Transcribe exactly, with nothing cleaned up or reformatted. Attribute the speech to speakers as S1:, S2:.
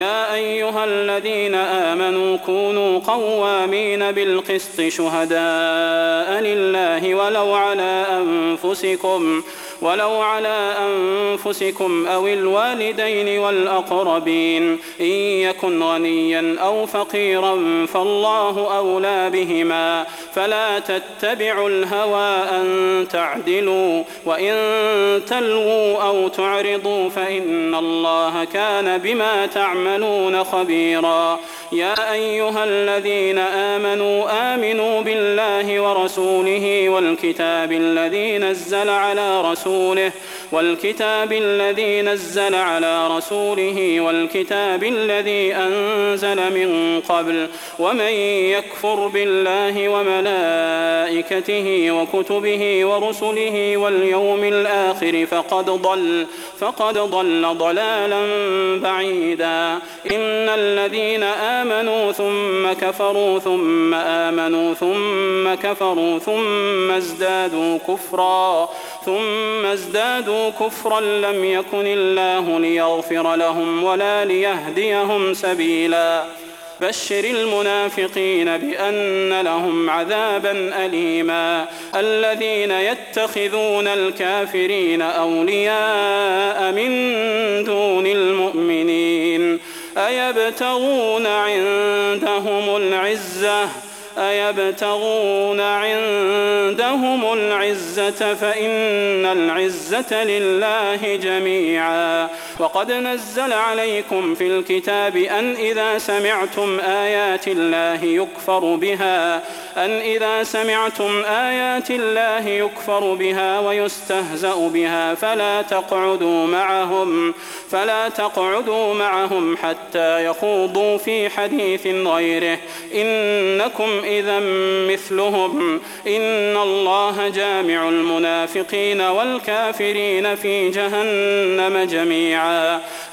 S1: يا أيها الذين آمنوا كونوا قوامين بالقسط شهداء لله ولو على أنفسكم ولو على أنفسكم أو الوالدين والأقربين إن يكن غنيا أو فقيرا فالله أولى بهما فلا تتبعوا الهوى أن تعدلوا وإن تلووا أو تعرضوا فإن الله كان بما تعملون خبيرا. يا أيها الذين آمنوا آمنوا بالله ورسوله والكتاب الذي نزل على رسوله والكتاب الذي نزل على رسوله والكتاب الذي أنزل من قبل ومن يكفر بالله وملائكته وكتبه ورسله واليوم الآخر فقد ضل فقد ضل ضلالا بعيدا. إن الذين آمنوا ثم كفروا ثم آمنوا ثم كفروا ثم ازدادوا كفرا ثم ازدادوا كفرا لم يكن الله ليغفر لهم ولا ليهديهم سبيلا. بشر المنافقين بأن لهم عذابا أليما. الذين يتخذون الكافرين أولياء من دون المؤمنين أيبتغون عندهم العزة أيبتغون عندهم العزة فإن العزة لله جميعا. وقد نزل عليكم في الكتاب أن إذا سمعتم آيات الله يكفر بها أن إذا سمعتم آيات الله يكفر بها ويستهزأ بها فلا تقعدوا معهم فلا تقعدوا معهم حتى يخوضوا في حديث غيره إنكم إذا مثلهم إن الله جامع المنافقين والكافرين في جهنم جميعا.